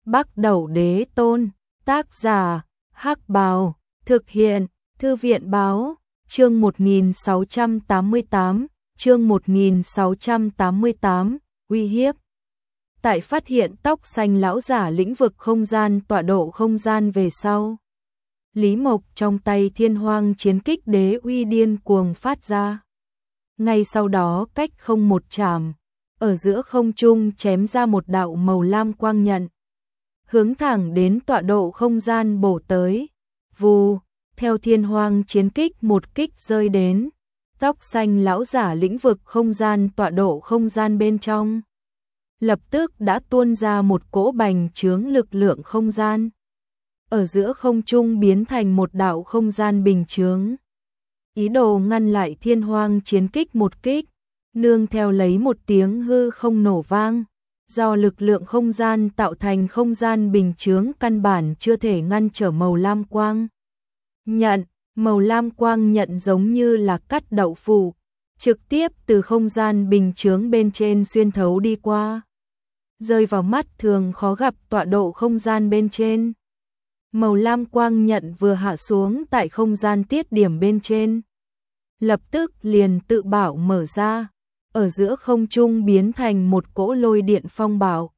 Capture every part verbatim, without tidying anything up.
Bắc Đẩu Đế Tôn, tác giả, Hắc Bào, thực hiện, Thư viện báo, chương một nghìn sáu trăm tám mươi tám, chương một nghìn sáu trăm tám mươi tám, uy hiếp. Tại phát hiện tóc xanh lão giả lĩnh vực không gian tọa độ không gian về sau, Lý Mộc trong tay Thiên Hoang chiến kích đế uy điên cuồng phát ra. Ngay sau đó cách không một trảm, ở giữa không trung chém ra một đạo màu lam quang nhận, hướng thẳng đến tọa độ không gian bổ tới. Vù, theo Thiên Hoang chiến kích một kích rơi đến, tóc xanh lão giả lĩnh vực không gian tọa độ không gian bên trong, lập tức đã tuôn ra một cỗ bành trướng lực lượng không gian, ở giữa không trung biến thành một đạo không gian bình chướng, ý đồ ngăn lại Thiên Hoang chiến kích một kích. Nương theo lấy một tiếng hư không nổ vang, do lực lượng không gian tạo thành không gian bình chướng căn bản chưa thể ngăn trở màu lam quang nhận. Màu lam quang nhận giống như là cắt đậu phụ, trực tiếp từ không gian bình chướng bên trên xuyên thấu đi qua, rơi vào mắt thường khó gặp tọa độ không gian bên trên. Màu lam quang nhận vừa hạ xuống tại không gian tiết điểm bên trên, lập tức liền tự bảo mở ra, ở giữa không trung biến thành một cỗ lôi điện phong bạo,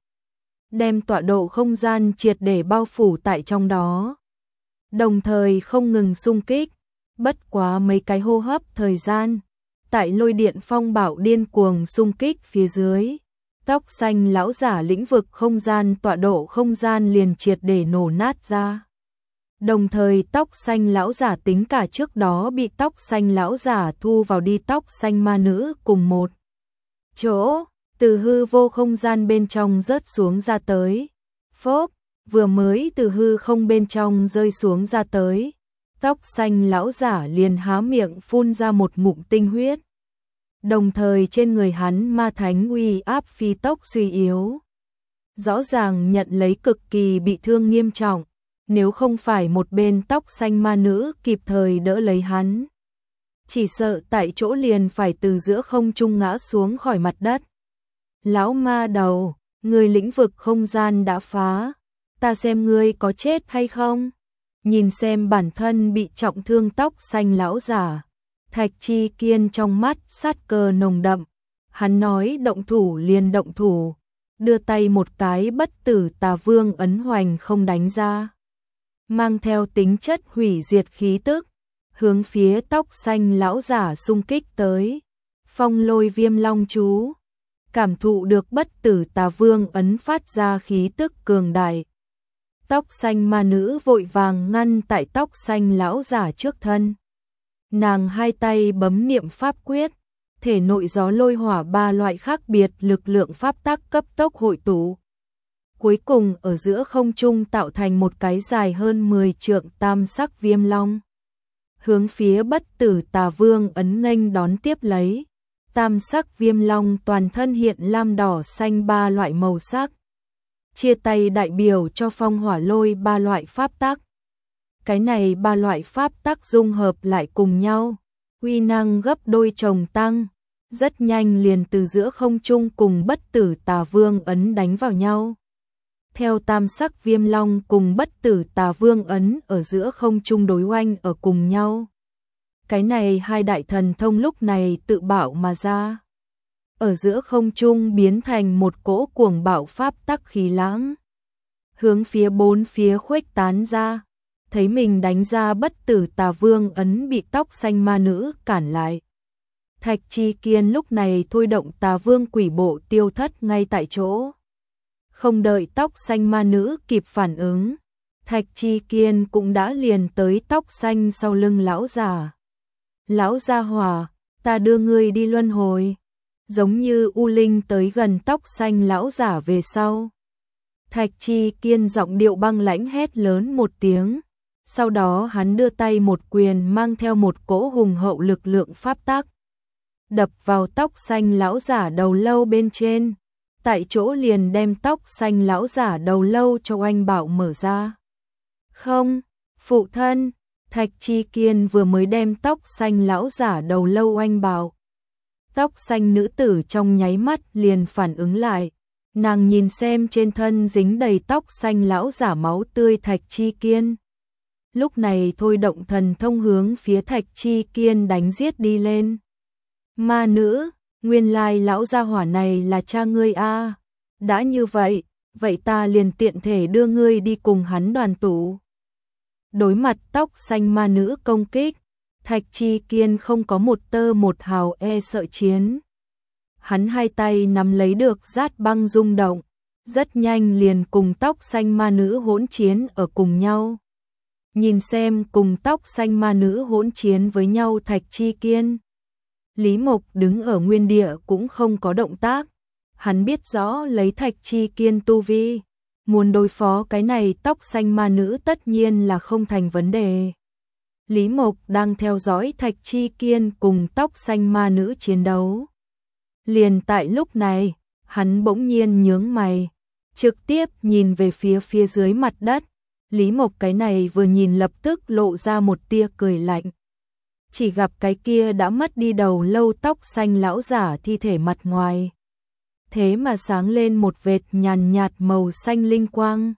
đem tọa độ không gian triệt để bao phủ tại trong đó, đồng thời không ngừng xung kích. Bất quá mấy cái hô hấp thời gian, tại lôi điện phong bạo điên cuồng xung kích phía dưới, tóc xanh lão giả lĩnh vực không gian tọa độ không gian liền triệt để nổ nát ra. Đồng thời tóc xanh lão giả tính cả trước đó bị tóc xanh lão giả thu vào đi tóc xanh ma nữ cùng một chỗ, từ hư vô không gian bên trong rớt xuống ra tới. Phốp, vừa mới từ hư không bên trong rơi xuống ra tới, tóc xanh lão giả liền há miệng phun ra một ngụm tinh huyết. Đồng thời trên người hắn ma thánh uy áp phi tốc suy yếu, rõ ràng nhận lấy cực kỳ bị thương nghiêm trọng, nếu không phải một bên tóc xanh ma nữ kịp thời đỡ lấy hắn, chỉ sợ tại chỗ liền phải từ giữa không trung ngã xuống khỏi mặt đất. Lão ma đầu, người lĩnh vực không gian đã phá, ta xem ngươi có chết hay không. Nhìn xem bản thân bị trọng thương tóc xanh lão giả, Thạch Chi Kiên trong mắt sát cơ nồng đậm, hắn nói động thủ liền động thủ, đưa tay một cái bất tử tà vương ấn hoành không đánh ra, mang theo tính chất hủy diệt khí tức, hướng phía tóc xanh lão giả xung kích tới. Phong lôi viêm long chú, cảm thụ được bất tử tà vương ấn phát ra khí tức cường đại, tóc xanh ma nữ vội vàng ngăn tại tóc xanh lão giả trước thân. Nàng hai tay bấm niệm pháp quyết, thể nội gió lôi hỏa ba loại khác biệt lực lượng pháp tắc cấp tốc hội tụ, cuối cùng ở giữa không trung tạo thành một cái dài hơn mười trượng tam sắc viêm long, hướng phía bất tử tà vương ấn nghênh đón tiếp lấy. Tam sắc viêm long toàn thân hiện lam đỏ xanh ba loại màu sắc, chia tay đại biểu cho phong hỏa lôi ba loại pháp tắc. Cái này ba loại pháp tắc dung hợp lại cùng nhau, uy năng gấp đôi chồng tăng, rất nhanh liền từ giữa không trung cùng bất tử tà vương ấn đánh vào nhau. Theo tam sắc viêm long cùng bất tử tà vương ấn ở giữa không trung đối oanh ở cùng nhau, cái này hai đại thần thông lúc này tự bạo mà ra, ở giữa không trung biến thành một cỗ cuồng bạo pháp tắc khí lãng, hướng phía bốn phía khuếch tán ra. Thấy mình đánh ra bất tử tà vương ấn bị tóc xanh ma nữ cản lại, Thạch Chi Kiên lúc này thôi động tà vương quỷ bộ tiêu thất ngay tại chỗ. Không đợi tóc xanh ma nữ kịp phản ứng, Thạch Chi Kiên cũng đã liền tới tóc xanh sau lưng lão già. Lão gia hỏa, ta đưa ngươi đi luân hồi. Giống như U Linh tới gần tóc xanh lão giả về sau, Thạch Chi Kiên giọng điệu băng lãnh hét lớn một tiếng. Sau đó hắn đưa tay một quyền mang theo một cỗ hùng hậu lực lượng pháp tắc, đập vào tóc xanh lão giả đầu lâu bên trên, tại chỗ liền đem tóc xanh lão giả đầu lâu cho oanh bạo mở ra. Không, phụ thân, Thạch Chi Kiên vừa mới đem tóc xanh lão giả đầu lâu oanh bạo. Tóc xanh nữ tử trong nháy mắt liền phản ứng lại, Nàng nhìn xem trên thân dính đầy tóc xanh lão giả máu tươi Thạch Chi Kiên. Lúc này thôi động thần thông hướng phía Thạch Chi Kiên đánh giết đi lên. Ma nữ, nguyên lai lão gia hỏa này là cha ngươi a. Đã như vậy, vậy ta liền tiện thể đưa ngươi đi cùng hắn đoàn tụ. Đối mặt tóc xanh ma nữ công kích, Thạch Chi Kiên không có một tơ một hào e sợ chiến. Hắn hai tay nắm lấy được giát băng rung động, rất nhanh liền cùng tóc xanh ma nữ hỗn chiến ở cùng nhau. Nhìn xem cùng tóc xanh ma nữ hỗn chiến với nhau Thạch Chi Kiên. Lý Mộc đứng ở nguyên địa cũng không có động tác. Hắn biết rõ lấy Thạch Chi Kiên tu vi, muốn đối phó cái này tóc xanh ma nữ tất nhiên là không thành vấn đề. Lý Mộc đang theo dõi Thạch Chi Kiên cùng tóc xanh ma nữ chiến đấu. Liền tại lúc này, hắn bỗng nhiên nhướng mày, trực tiếp nhìn về phía phía dưới mặt đất. Lý Mộc cái này vừa nhìn lập tức lộ ra một tia cười lạnh. Chỉ gặp cái kia đã mất đi đầu lâu tóc xanh lão giả thi thể mặt ngoài. Thế mà sáng lên một vệt nhàn nhạt màu xanh linh quang.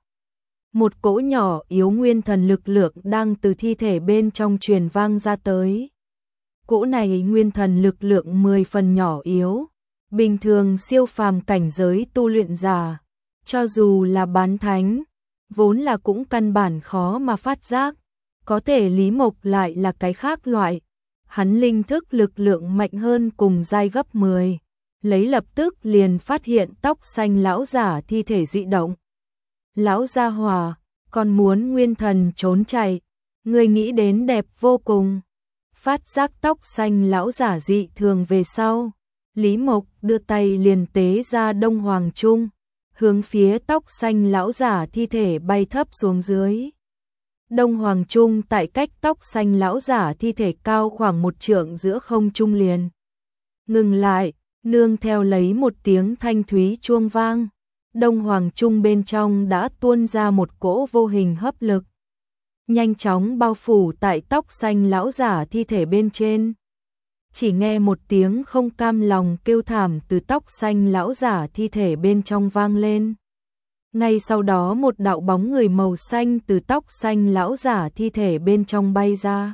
Một cỗ nhỏ yếu nguyên thần lực lượng đang từ thi thể bên trong truyền vang ra tới. Cỗ này nguyên thần lực lượng mười phần nhỏ yếu, bình thường siêu phàm cảnh giới tu luyện giả, cho dù là bán thánh, vốn là cũng căn bản khó mà phát giác, có thể Lý Mộc lại là cái khác loại, hắn linh thức lực lượng mạnh hơn cùng giai gấp mười, lấy lập tức liền phát hiện tóc xanh lão giả thi thể dị động. Lão gia hỏa, còn muốn nguyên thần trốn chạy, người nghĩ đến đẹp vô cùng. Phát giác tóc xanh lão giả dị thường về sau, Lý Mộc đưa tay liền tế ra Đông Hoàng Trung, hướng phía tóc xanh lão giả thi thể bay thấp xuống dưới. Đông Hoàng Trung tại cách tóc xanh lão giả thi thể cao khoảng một trượng giữa không trung liền. Ngừng lại, nương theo lấy một tiếng thanh thúy chuông vang. Đông Hoàng Trung bên trong đã tuôn ra một cỗ vô hình hấp lực. Nhanh chóng bao phủ tại tóc xanh lão giả thi thể bên trên. Chỉ nghe một tiếng không cam lòng kêu thảm từ tóc xanh lão giả thi thể bên trong vang lên. Ngay sau đó một đạo bóng người màu xanh từ tóc xanh lão giả thi thể bên trong bay ra.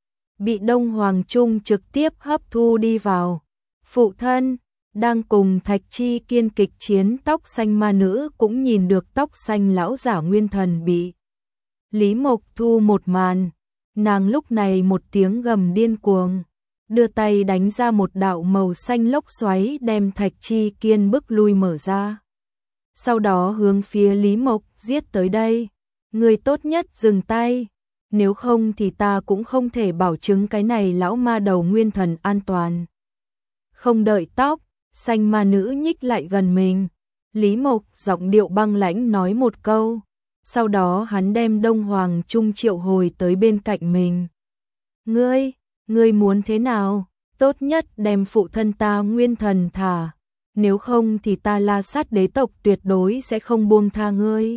Bị Đông Hoàng Trung trực tiếp hấp thu đi vào. Phụ thân, đang cùng Thạch Chi Kiên kịch chiến tóc xanh ma nữ cũng nhìn được tóc xanh lão giả nguyên thần bị Lý Mộc thu một màn. Nàng lúc này một tiếng gầm điên cuồng, đưa tay đánh ra một đạo màu xanh lốc xoáy đem Thạch Chi Kiên bức lui mở ra. Sau đó hướng phía Lý Mộc giết tới đây. Người tốt nhất dừng tay, nếu không thì ta cũng không thể bảo chứng cái này lão ma đầu nguyên thần an toàn. Không đợi tóc xanh ma nữ nhích lại gần mình, Lý Mộc giọng điệu băng lãnh nói một câu. Sau đó hắn đem Đông Hoàng Trung triệu hồi tới bên cạnh mình. Ngươi, ngươi muốn thế nào? Tốt nhất đem phụ thân ta nguyên thần thả, nếu không thì ta La Sát đế tộc tuyệt đối sẽ không buông tha ngươi.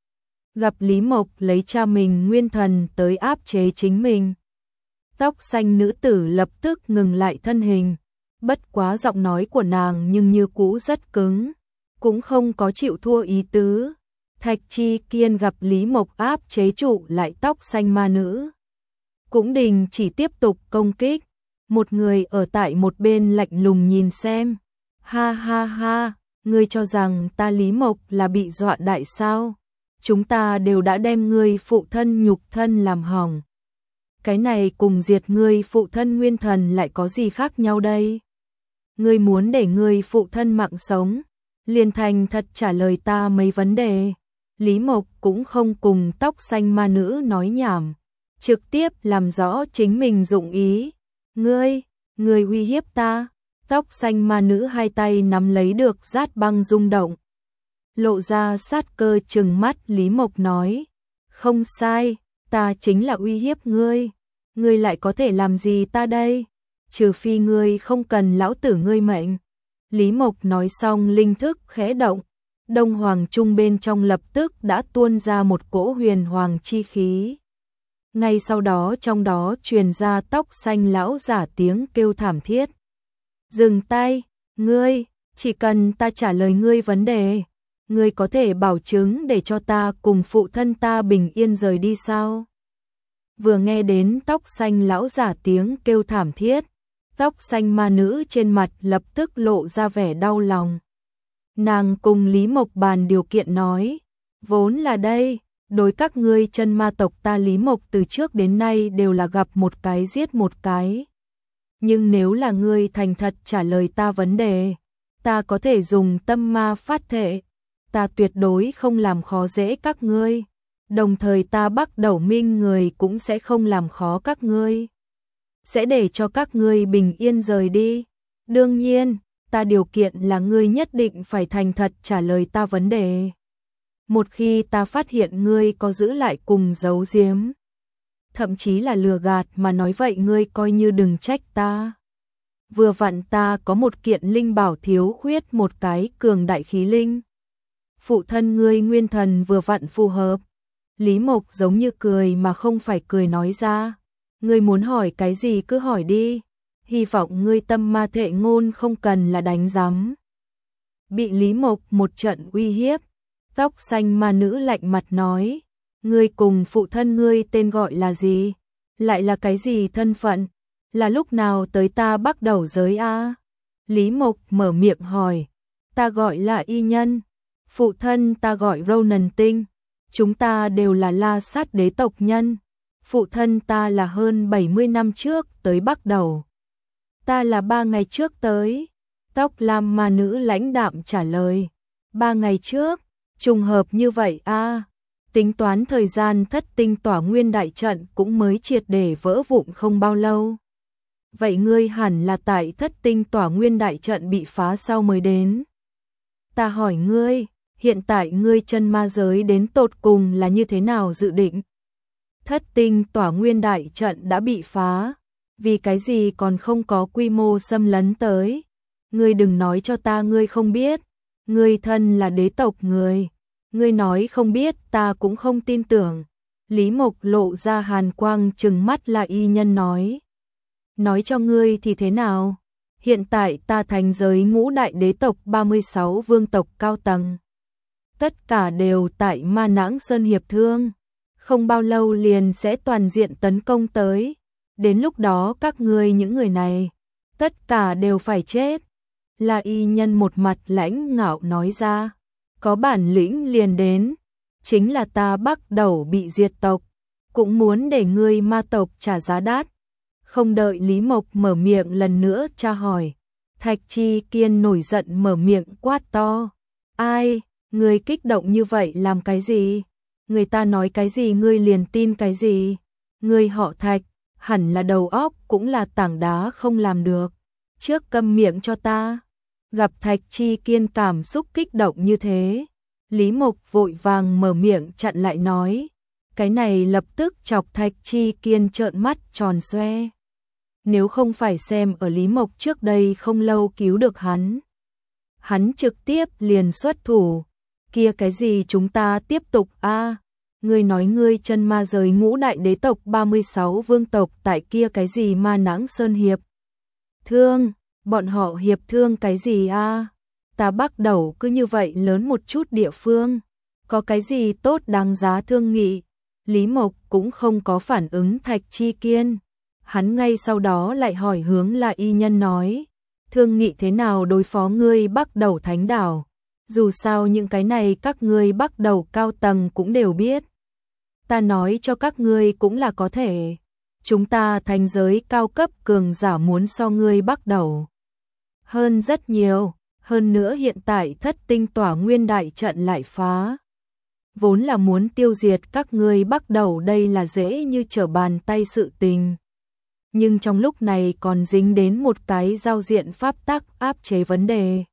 Gặp Lý Mộc lấy cha mình nguyên thần tới áp chế chính mình, tóc xanh nữ tử lập tức ngừng lại thân hình. Bất quá giọng nói của nàng nhưng như cũ rất cứng, cũng không có chịu thua ý tứ. Thạch Chi Kiên gặp Lý Mộc áp chế trụ lại tóc xanh ma nữ, cũng đình chỉ tiếp tục công kích. Một người ở tại một bên lạnh lùng nhìn xem. Ha ha ha, ngươi cho rằng ta Lý Mộc là bị dọa đại sao? Chúng ta đều đã đem ngươi phụ thân nhục thân làm hỏng. Cái này cùng diệt ngươi phụ thân nguyên thần lại có gì khác nhau đây? Ngươi muốn để ngươi phụ thân mạng sống, liền thành thật trả lời ta mấy vấn đề. Lý Mộc cũng không cùng tóc xanh ma nữ nói nhảm, trực tiếp làm rõ chính mình dụng ý. Ngươi, ngươi uy hiếp ta. Tóc xanh ma nữ hai tay nắm lấy được giát băng rung động, lộ ra sát cơ trừng mắt. Lý Mộc nói, không sai, ta chính là uy hiếp ngươi. Ngươi lại có thể làm gì ta đây? Trừ phi ngươi không cần lão tử ngươi mệnh. Lý Mộc nói xong linh thức khẽ động, Đông Hoàng Trung bên trong lập tức đã tuôn ra một cỗ huyền hoàng chi khí. Ngay sau đó trong đó truyền ra tóc xanh lão giả tiếng kêu thảm thiết. Dừng tay, ngươi, chỉ cần ta trả lời ngươi vấn đề, ngươi có thể bảo chứng để cho ta cùng phụ thân ta bình yên rời đi sao? Vừa nghe đến tóc xanh lão giả tiếng kêu thảm thiết, tóc xanh ma nữ trên mặt lập tức lộ ra vẻ đau lòng. Nàng cùng Lý Mộc bàn điều kiện nói, vốn là đây, đối các ngươi chân ma tộc ta Lý Mộc từ trước đến nay đều là gặp một cái giết một cái. Nhưng nếu là ngươi thành thật trả lời ta vấn đề, ta có thể dùng tâm ma phát thệ, ta tuyệt đối không làm khó dễ các ngươi, đồng thời ta Bắc Đẩu Minh người cũng sẽ không làm khó các ngươi, sẽ để cho các ngươi bình yên rời đi. Đương nhiên, ta điều kiện là ngươi nhất định phải thành thật trả lời ta vấn đề. Một khi ta phát hiện ngươi có giữ lại cùng giấu giếm, thậm chí là lừa gạt mà nói vậy ngươi coi như đừng trách ta. Vừa vặn ta có một kiện linh bảo thiếu khuyết một cái cường đại khí linh. Phụ thân ngươi nguyên thần vừa vặn phù hợp. Lý Mộc giống như cười mà không phải cười nói ra. Ngươi muốn hỏi cái gì cứ hỏi đi. Hy vọng ngươi tâm ma thệ ngôn không cần là đánh giám. Bị Lý Mộc một trận uy hiếp, tóc xanh ma nữ lạnh mặt nói. Ngươi cùng phụ thân ngươi tên gọi là gì? Lại là cái gì thân phận? Là lúc nào tới ta Bắc Đẩu giới a? Lý Mộc mở miệng hỏi. Ta gọi là y nhân. Phụ thân ta gọi Ronan Tinh. Chúng ta đều là La Sát đế tộc nhân. Phụ thân ta là hơn bảy mươi năm trước tới Bắc Đẩu. Ta là ba ngày trước tới. Tóc lam ma nữ lãnh đạm trả lời. Ba ngày trước, trùng hợp như vậy a. Tính toán thời gian thất tinh tỏa nguyên đại trận cũng mới triệt để vỡ vụn không bao lâu. Vậy ngươi hẳn là tại thất tinh tỏa nguyên đại trận bị phá sau mới đến. Ta hỏi ngươi, hiện tại ngươi chân ma giới đến tột cùng là như thế nào dự định? Thất tinh tỏa nguyên đại trận đã bị phá, vì cái gì còn không có quy mô xâm lấn tới? Ngươi đừng nói cho ta ngươi không biết, ngươi thân là đế tộc người. Ngươi nói không biết ta cũng không tin tưởng. Lý Mộc lộ ra hàn quang trừng mắt là y nhân nói. Nói cho ngươi thì thế nào? Hiện tại ta thành giới ngũ đại đế tộc ba mươi sáu vương tộc cao tầng. Tất cả đều tại Ma Nãng Sơn hiệp thương. Không bao lâu liền sẽ toàn diện tấn công tới. Đến lúc đó các ngươi những người này, tất cả đều phải chết. Là y nhân một mặt lãnh ngạo nói ra. Có bản lĩnh liền đến, chính là ta Bắc Đẩu bị diệt tộc, cũng muốn để ngươi ma tộc trả giá đắt. Không đợi Lý Mộc mở miệng lần nữa tra hỏi, Thạch Chi Kiên nổi giận mở miệng quát to. Ai, ngươi kích động như vậy làm cái gì? Người ta nói cái gì ngươi liền tin cái gì? Ngươi họ Thạch, hẳn là đầu óc cũng là tảng đá không làm được. Trước câm miệng cho ta. Gặp Thạch Chi Kiên cảm xúc kích động như thế, Lý Mộc vội vàng mở miệng chặn lại nói. Cái này lập tức chọc Thạch Chi Kiên trợn mắt tròn xoe. Nếu không phải xem ở Lý Mộc trước đây không lâu cứu được hắn, hắn trực tiếp liền xuất thủ. Kia cái gì chúng ta tiếp tục a? À, ngươi nói ngươi chân ma giới ngũ đại đế tộc ba mươi sáu vương tộc tại kia cái gì Ma Nãng Sơn hiệp thương? Bọn họ hiệp thương cái gì a? À? Ta Bắc Đẩu cứ như vậy lớn một chút địa phương, có cái gì tốt đáng giá thương nghị? Lý Mộc cũng không có phản ứng Thạch Chi Kiên. Hắn ngay sau đó lại hỏi hướng là y nhân nói, thương nghị thế nào đối phó ngươi Bắc Đẩu Thánh Đảo? Dù sao những cái này các ngươi Bắc Đẩu cao tầng cũng đều biết. Ta nói cho các ngươi cũng là có thể. Chúng ta thành giới cao cấp cường giả muốn so ngươi Bắc Đẩu hơn rất nhiều, hơn nữa hiện tại thất tinh tỏa nguyên đại trận lại phá. Vốn là muốn tiêu diệt các ngươi Bắc Đẩu đây là dễ như trở bàn tay sự tình. Nhưng trong lúc này còn dính đến một cái giao diện pháp tắc áp chế vấn đề.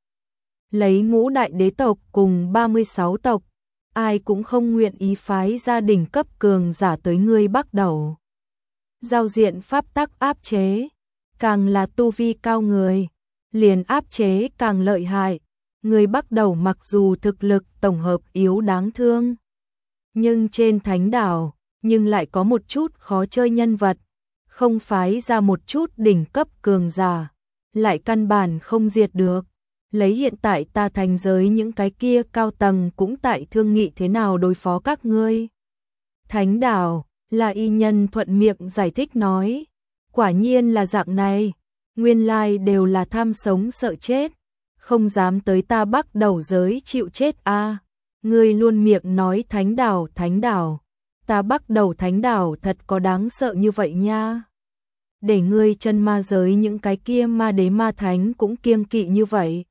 Lấy ngũ đại đế tộc cùng ba mươi sáu tộc, ai cũng không nguyện ý phái gia đình cấp cường giả tới ngươi Bắc Đẩu. Giao diện pháp tắc áp chế, càng là tu vi cao người, liền áp chế càng lợi hại. Người Bắc Đẩu mặc dù thực lực tổng hợp yếu đáng thương, nhưng trên thánh đảo, nhưng lại có một chút khó chơi nhân vật, không phái ra một chút đỉnh cấp cường giả, lại căn bản không diệt được. lấy hiện tại ta thành giới những cái kia cao tầng cũng tại thương nghị thế nào đối phó các ngươi. Thánh đảo, là y nhân thuận miệng giải thích nói, quả nhiên là dạng này, nguyên lai đều là tham sống sợ chết, không dám tới ta Bắc đầu giới chịu chết a. À. Ngươi luôn miệng nói thánh đảo, thánh đảo, ta Bắc đầu thánh đảo thật có đáng sợ như vậy nha. Để ngươi chân ma giới những cái kia ma đế ma thánh cũng kiêng kỵ như vậy.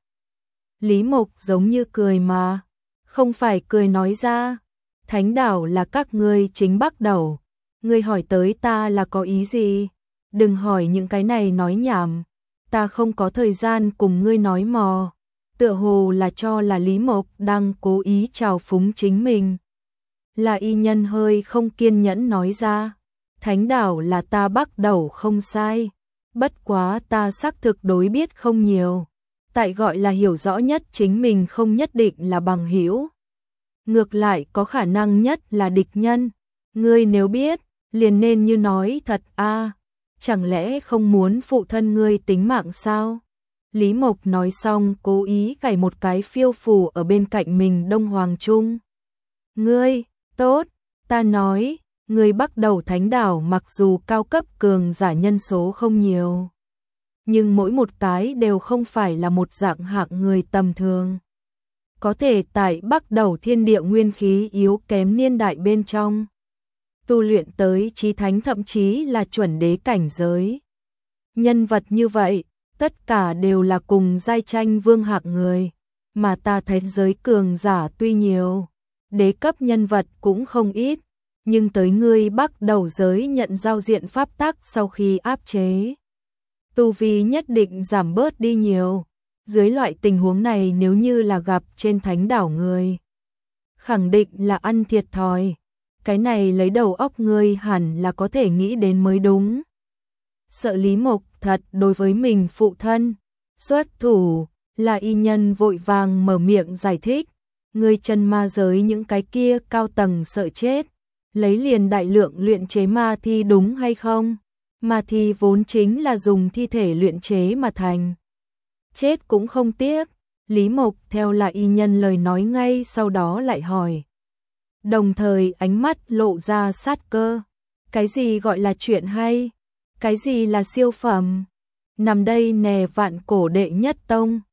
Lý Mộc giống như cười mà, không phải cười nói ra, thánh đảo là các ngươi chính Bắc đầu, ngươi hỏi tới ta là có ý gì? Đừng hỏi những cái này nói nhảm, ta không có thời gian cùng ngươi nói mò. Tựa hồ là cho là Lý Mộc đang cố ý trào phúng chính mình. Là y nhân hơi không kiên nhẫn nói ra, thánh đảo là ta Bắc đầu không sai, bất quá ta xác thực đối biết không nhiều, tại gọi là hiểu rõ nhất chính mình không nhất định là bằng hữu, ngược lại có khả năng nhất là địch nhân. Ngươi nếu biết, liền nên như nói thật a, à, chẳng lẽ không muốn phụ thân ngươi tính mạng sao? Lý Mộc nói xong cố ý gảy một cái phiêu phù ở bên cạnh mình Đông Hoàng Trung. Ngươi, tốt, ta nói, ngươi Bắc đầu thánh đảo mặc dù cao cấp cường giả nhân số không nhiều, nhưng mỗi một cái đều không phải là một dạng hạng người tầm thường. Có thể tại Bắc đầu thiên địa nguyên khí yếu kém niên đại bên trong, tu luyện tới chí thánh thậm chí là chuẩn đế cảnh giới. Nhân vật như vậy, tất cả đều là cùng giai tranh vương hạng người, mà ta thấy giới cường giả tuy nhiều, đế cấp nhân vật cũng không ít, nhưng tới ngươi Bắc đầu giới nhận giao diện pháp tắc sau khi áp chế, tu vi nhất định giảm bớt đi nhiều. Dưới loại tình huống này nếu như là gặp trên thánh đảo người, khẳng định là ăn thiệt thòi. Cái này lấy đầu óc ngươi hẳn là có thể nghĩ đến mới đúng. Sợ Lý Mộc thật đối với mình phụ thân xuất thủ, là y nhân vội vàng mở miệng giải thích. Ngươi chân ma giới những cái kia cao tầng sợ chết, lấy liền đại lượng luyện chế ma thi đúng hay không? Ma thi vốn chính là dùng thi thể luyện chế mà thành, chết cũng không tiếc. Lý Mộc theo là y nhân lời nói ngay sau đó lại hỏi, đồng thời ánh mắt lộ ra sát cơ. Cái gì gọi là chuyện hay? Cái gì là siêu phẩm? Nằm đây nè vạn cổ đệ nhất tông,